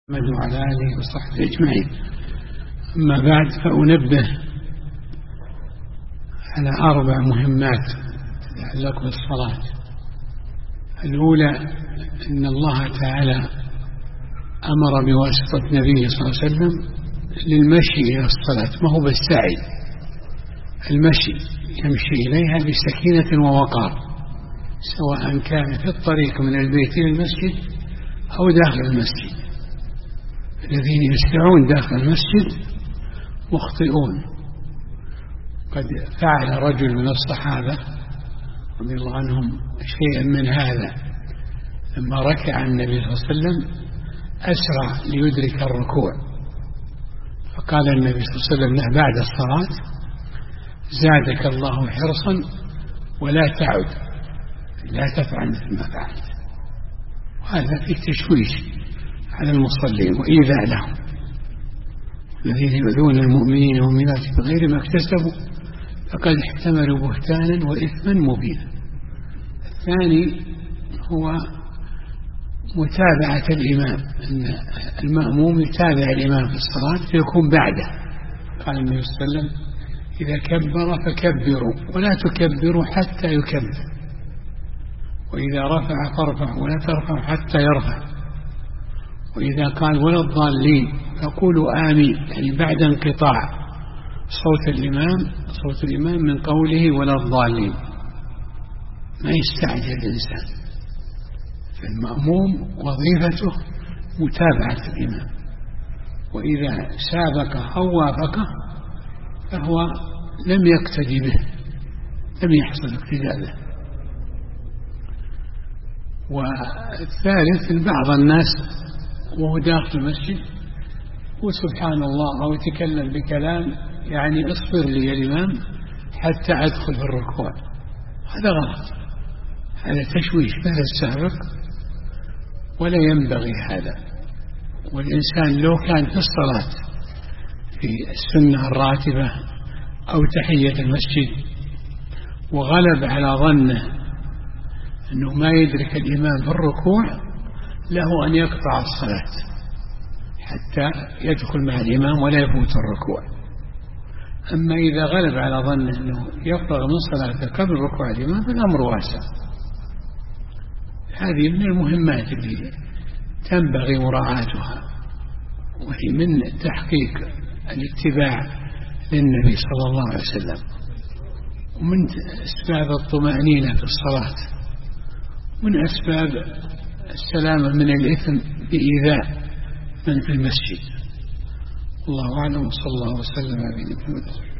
محمد وعلى آله وصحبه أجمعين. أما بعد، فأنبه على 4 مهمات تتعلق بالصلاة. الأولى أن الله تعالى أمر بواسطة نبيه صلى الله عليه وسلم للمشي إلى الصلاة، ما هو بالسعي، المشي يمشي إليها بسكينة ووقار، سواء كان في الطريق من البيت إلى المسجد أو داخل المسجد. الذين يسرعون داخل المسجد مخطئون. قد فعل رجل من الصحابة رضي الله عنهم شيئا من هذا، لما ركع النبي صلى الله عليه وسلم أسرع ليدرك الركوع، فقال النبي صلى الله عليه وسلم له بعد الصلاة: زادك الله حرصا ولا تعد، لا تفعل مثل ما فعلت. وهذا فيه تشويش على المصلين وإيذاء لهم. الذين يؤذون المؤمنين والمؤمنات بغير ما اكتسبوا فقد احتملوا بهتانا وإثما مبينا. الثاني هو متابعة الإمام، أن المأموم يتابع الإمام في الصلاة فيكون بعده. قال النبي صلى الله عليه وسلم: إذا كبر فكبروا ولا تكبروا حتى يكبر، وإذا رفع فارفعوا ولا ترفعوا حتى يرفع، وإذا قال ولا الضالين فقولوا آمين، يعني بعد انقطاع صوت الإمام من قوله ولا الضالين. ما يستعجل الإنسان، فالمأموم وظيفته متابعة الإمام، وإذا سابقه أو وافقه فهو لم يقتدي به، لم يحصل اقتداء به. والثالث، بعض الناس وهو داخل المسجد وسبحان الله أو يتكلم بكلام يعني اصبر لي يا الإمام حتى أدخل في الركوع، هذا غلط، هذا تشويش بين السابق ولا ينبغي هذا. والإنسان لو كان في الصلاة في السنة الراتبة أو تحية المسجد وغلب على ظنه أنه ما يدرك الإمام في الركوع، له أن يقطع الصلاة حتى يدخل مع الإمام ولا يفوت الركوع. أما إذا غلب على ظنه أنه يفرغ من صلاته قبل ركوع الإمام فالأمر واسع. هذه من المهمات اللي تنبغي مراعاتها، وهي من تحقيق الاتباع للنبي صلى الله عليه وسلم، ومن أسباب الطمأنينة في الصلاة، من أسباب السلامة من الإثم بإيذاء من في المسجد. الله أعلم، وصلى الله وسلم على نبينا محمد.